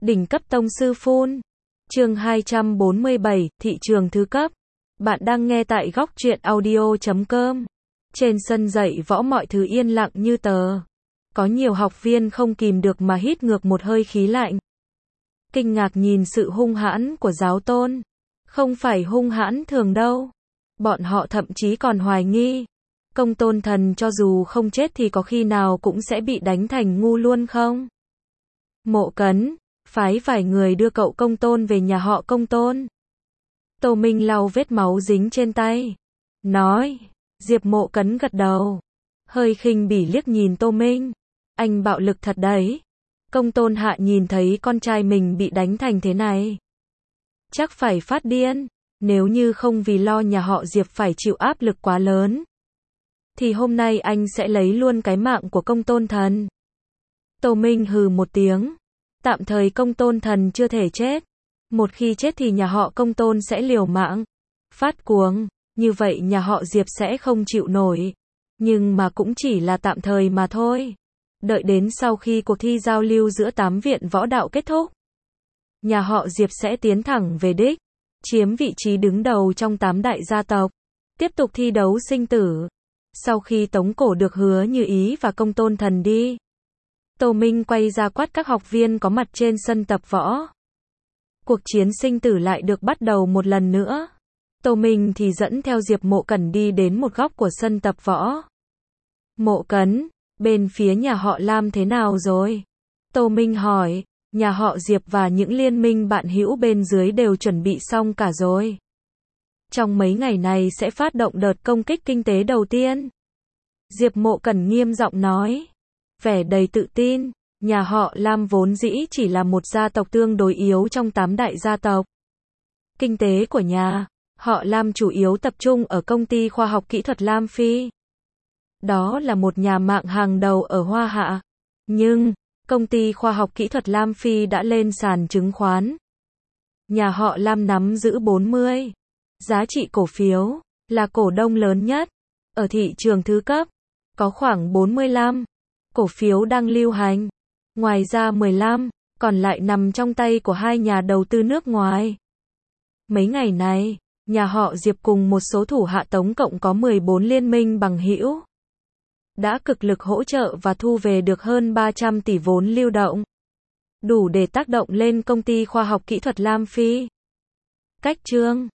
Đỉnh cấp tông sư phun. Chương 247, thị trường thứ cấp. Bạn đang nghe tại góc truyện audio.com. Trên sân dạy võ mọi thứ yên lặng như tờ. Có nhiều học viên không kìm được mà hít ngược một hơi khí lạnh. Kinh ngạc nhìn sự hung hãn của giáo tôn. Không phải hung hãn thường đâu. Bọn họ thậm chí còn hoài nghi. Công tôn thần cho dù không chết thì có khi nào cũng sẽ bị đánh thành ngu luôn không? Mộ Cấn, phái vài người đưa cậu Công tôn về nhà họ Công tôn. Tô Minh lau vết máu dính trên tay. Nói, Diệp Mộ Cấn gật đầu. Hơi khinh bỉ liếc nhìn Tô Minh. Anh bạo lực thật đấy. Công tôn hạ nhìn thấy con trai mình bị đánh thành thế này. Chắc phải phát điên. Nếu như không vì lo nhà họ Diệp phải chịu áp lực quá lớn, thì hôm nay anh sẽ lấy luôn cái mạng của Công tôn thần. Tô Minh hừ một tiếng. Tạm thời Công tôn thần chưa thể chết. Một khi chết thì nhà họ Công tôn sẽ liều mạng. Phát cuồng. Như vậy nhà họ Diệp sẽ không chịu nổi. Nhưng mà cũng chỉ là tạm thời mà thôi. Đợi đến sau khi cuộc thi giao lưu giữa 8 viện võ đạo kết thúc, nhà họ Diệp sẽ tiến thẳng về đích, chiếm vị trí đứng đầu trong 8 đại gia tộc, tiếp tục thi đấu sinh tử. Sau khi tống cổ được Hứa Như Ý và Công tôn thần đi, Tô Minh quay ra quát các học viên có mặt trên sân tập võ. Cuộc chiến sinh tử lại được bắt đầu một lần nữa. Tô Minh thì dẫn theo Diệp Mộ Cẩn đi đến một góc của sân tập võ. Mộ Cấn, bên phía nhà họ Lam thế nào rồi? Tô Minh hỏi. Nhà họ Diệp và những liên minh bạn hữu bên dưới đều chuẩn bị xong cả rồi. Trong mấy ngày này sẽ phát động đợt công kích kinh tế đầu tiên. Diệp Mộ Cẩn nghiêm giọng nói. Vẻ đầy tự tin. Nhà họ Lam vốn dĩ chỉ là một gia tộc tương đối yếu trong 8 đại gia tộc. Kinh tế của nhà họ Lam chủ yếu tập trung ở công ty khoa học kỹ thuật Lam Phi. Đó là một nhà mạng hàng đầu ở Hoa Hạ. Nhưng công ty khoa học kỹ thuật Lam Phi đã lên sàn chứng khoán. Nhà họ Lam nắm giữ 40. Giá trị cổ phiếu, là cổ đông lớn nhất. Ở thị trường thứ cấp, có khoảng 45 cổ phiếu đang lưu hành. Ngoài ra 15 còn lại nằm trong tay của hai nhà đầu tư nước ngoài. Mấy ngày này, nhà họ Diệp cùng một số thủ hạ tổng cộng có 14 liên minh bằng hữu đã cực lực hỗ trợ và thu về được hơn 300 tỷ vốn lưu động. Đủ để tác động lên công ty khoa học kỹ thuật Lam Phi. Cách chương